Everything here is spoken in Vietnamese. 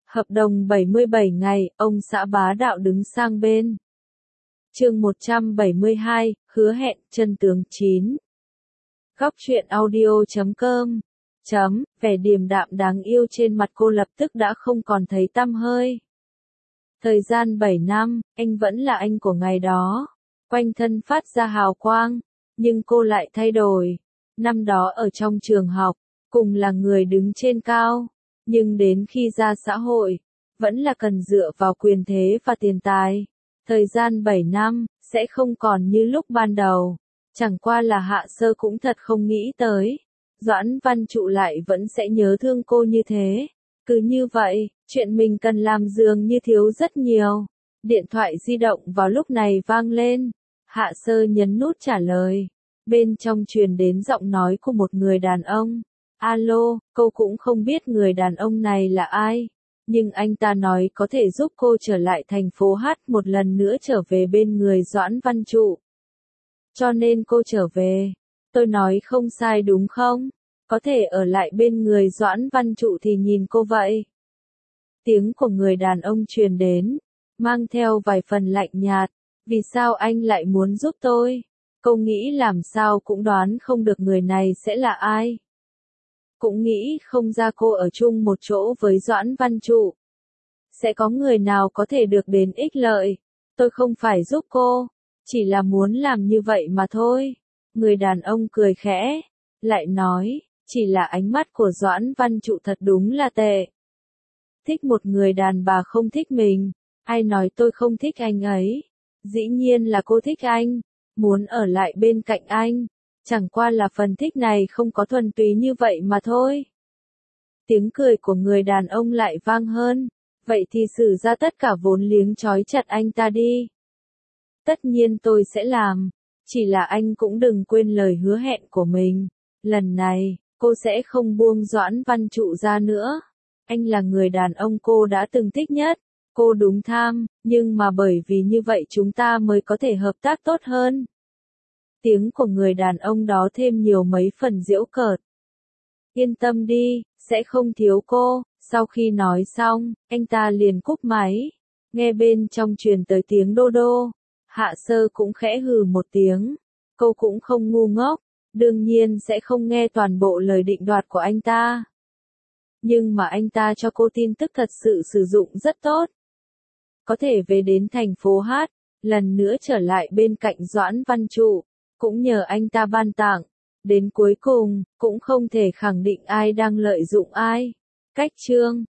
Hợp đồng 77 ngày, ông xã bá đạo đứng sang bên. Chương 172, hứa hẹn, chân tướng 9. Góc truyện audio.com. Vẻ điềm đạm đáng yêu trên mặt cô lập tức đã không còn thấy tăm hơi. Thời gian 7 năm, anh vẫn là anh của ngày đó. Quanh thân phát ra hào quang, nhưng cô lại thay đổi. Năm đó ở trong trường học, cùng là người đứng trên cao. Nhưng đến khi ra xã hội, vẫn là cần dựa vào quyền thế và tiền tài. Thời gian 7 năm, sẽ không còn như lúc ban đầu. Chẳng qua là Hạ Sơ cũng thật không nghĩ tới. Doãn Văn Trụ lại vẫn sẽ nhớ thương cô như thế. Cứ như vậy, chuyện mình cần làm dường như thiếu rất nhiều. Điện thoại di động vào lúc này vang lên. Hạ Sơ nhấn nút trả lời. Bên trong truyền đến giọng nói của một người đàn ông. Alo, cô cũng không biết người đàn ông này là ai. Nhưng anh ta nói có thể giúp cô trở lại thành phố Hát một lần nữa trở về bên người Doãn Văn Trụ. Cho nên cô trở về. Tôi nói không sai đúng không? Có thể ở lại bên người Doãn Văn Trụ thì nhìn cô vậy. Tiếng của người đàn ông truyền đến, mang theo vài phần lạnh nhạt. Vì sao anh lại muốn giúp tôi? Cô nghĩ làm sao cũng đoán không được người này sẽ là ai. Cũng nghĩ không ra cô ở chung một chỗ với Doãn Văn Trụ. Sẽ có người nào có thể được đến ích lợi. Tôi không phải giúp cô, chỉ là muốn làm như vậy mà thôi. Người đàn ông cười khẽ, lại nói, chỉ là ánh mắt của Doãn Văn Trụ thật đúng là tệ. Thích một người đàn bà không thích mình, ai nói tôi không thích anh ấy. Dĩ nhiên là cô thích anh, muốn ở lại bên cạnh anh. Chẳng qua là phần thích này không có thuần túy như vậy mà thôi. Tiếng cười của người đàn ông lại vang hơn. Vậy thì sử ra tất cả vốn liếng trói chặt anh ta đi. Tất nhiên tôi sẽ làm. Chỉ là anh cũng đừng quên lời hứa hẹn của mình. Lần này, cô sẽ không buông Doãn Văn Trụ ra nữa. Anh là người đàn ông cô đã từng thích nhất. Cô đúng tham, nhưng mà bởi vì như vậy chúng ta mới có thể hợp tác tốt hơn. Tiếng của người đàn ông đó thêm nhiều mấy phần giễu cợt. Yên tâm đi, sẽ không thiếu cô. Sau khi nói xong, anh ta liền cúp máy. Nghe bên trong truyền tới tiếng đô đô. Hạ Sơ cũng khẽ hừ một tiếng. Cô cũng không ngu ngốc. Đương nhiên sẽ không nghe toàn bộ lời định đoạt của anh ta. Nhưng mà anh ta cho cô tin tức thật sự sử dụng rất tốt. Có thể về đến thành phố Hát, lần nữa trở lại bên cạnh Doãn Văn Trụ. Cũng nhờ anh ta ban tặng. Đến cuối cùng, cũng không thể khẳng định ai đang lợi dụng ai. Cách chương